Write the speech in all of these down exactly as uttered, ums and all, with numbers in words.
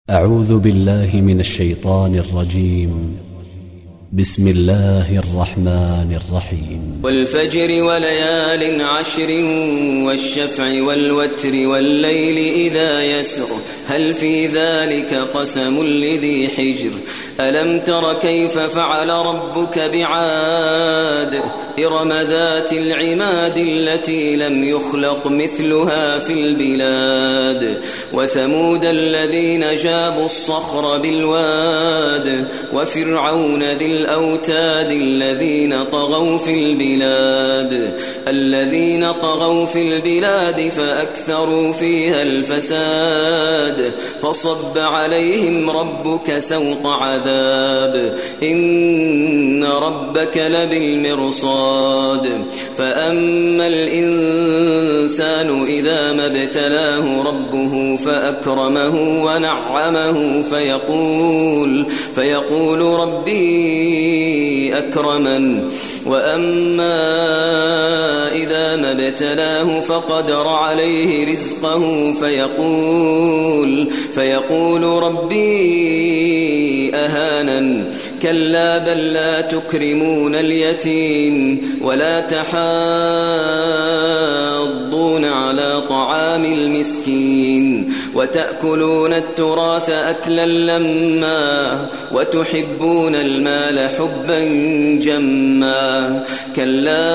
أعوذ بالله من الشيطان الرجيم. بسم الله الرحمن الرحيم. والفجر وليال عشر والشفع والوتر والليل إذا يسر هل في ذلك قسم لذي حجر ألم تر كيف فعل ربك بعاد إرم ذات العماد التي لم يخلق مثلها في البلاد وثمود الذين جابوا الصخر بالواد وفرعون ذي الأوتاد الذين طغوا في البلاد الذين طغوا في البلاد فأكثروا فيها الفساد فصب عليهم ربك سوط عذاب إن ربك لبالمرصاد فأما الإنسان إذا ما ابتلاه ربه فأكرمه ونعمه فيقول فيقول ربي أكرمن وأما إذا ما ابتلاه فقدر عليه رزقه فيقول فيقول ربي أهانن كلا بل لا تكرمون اليتيم ولا تحاضون على طعام المسكين وتأكلون التراث أكلا لما وتحبون المال حبا جما كلا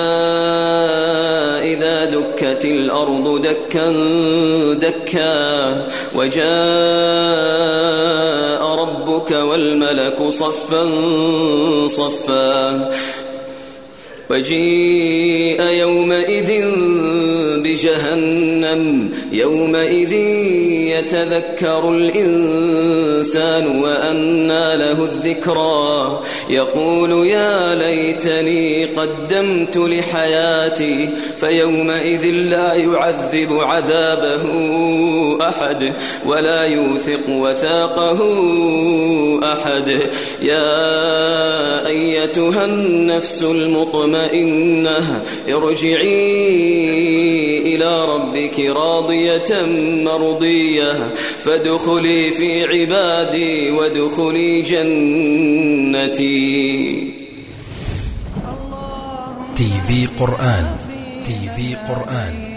إذا دكت الأرض دكا دكا وجاء ربك والملك صفا صفا وجيء يومئذ بجهنم يومئذ يتذكر الإنسان وأنى له الذكرى يقول يا ليتني قدمت لحياتي فيومئذ لا يعذب عذابه أحد ولا يوثق وثاقه أحد يا أيتها النفس المطمئنة ارجعي إلى ربك راضية مرضية فادخلي في عبادي وادخلي جنتي. تي في قرآن تي في قرآن